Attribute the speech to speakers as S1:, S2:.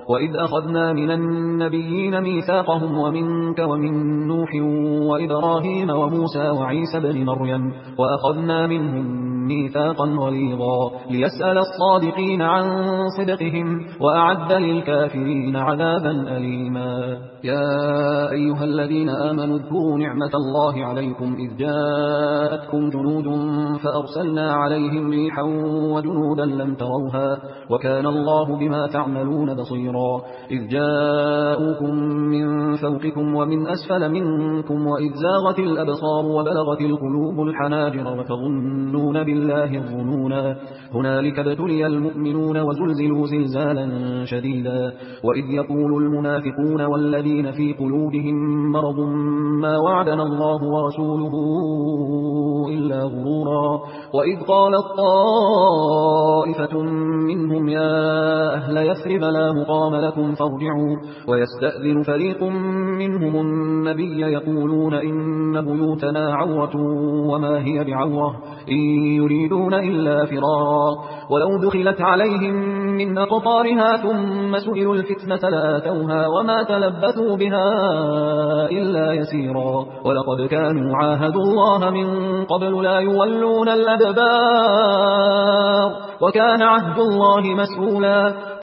S1: وإذ أخذنا من النبيين ميثاقهم ومنك ومن نوح وإبراهيم وموسى وعيسى بن مريم وأخذنا منهم ميثاقا غليظا ليسأل الصادقين عن صدقهم وأعد للكافرين عذابا أليما. يا أيها الذين آمنوا اذكروا نعمة الله عليكم إذ جاءتكم جنود فأرسلنا عليهم ريحا وجنودا لم تروها وكان الله بما تعملون بصيرا. إذ جاءوكم من فوقكم ومن أسفل منكم وإذ زاغت الأبصار وبلغت القلوب الحناجر وتظنون بالله الظنونا هنالك ابتلي المؤمنون وزلزلوا زلزالا شديدا. وإذ يقول المنافقون والذين في قلوبهم مرض ما وعدنا الله ورسوله إلا غرورا. وإذ قالت طائفة منهم يا أهل يثرب لا مقام لكم فارجعوا ويستأذن فريق منهم النبي يقولون إن بيوتنا عورة وما هي بعورة إن يريدون إلا فرارا. ولو دخلت عليهم من أقطارها ثم سئلوا الفتنة لآتوها وما تلبثوا بها إلا يسيرا. ولقد كانوا عاهدوا الله من قبل لا يولون الأدبار وكان عهد الله مسؤولا.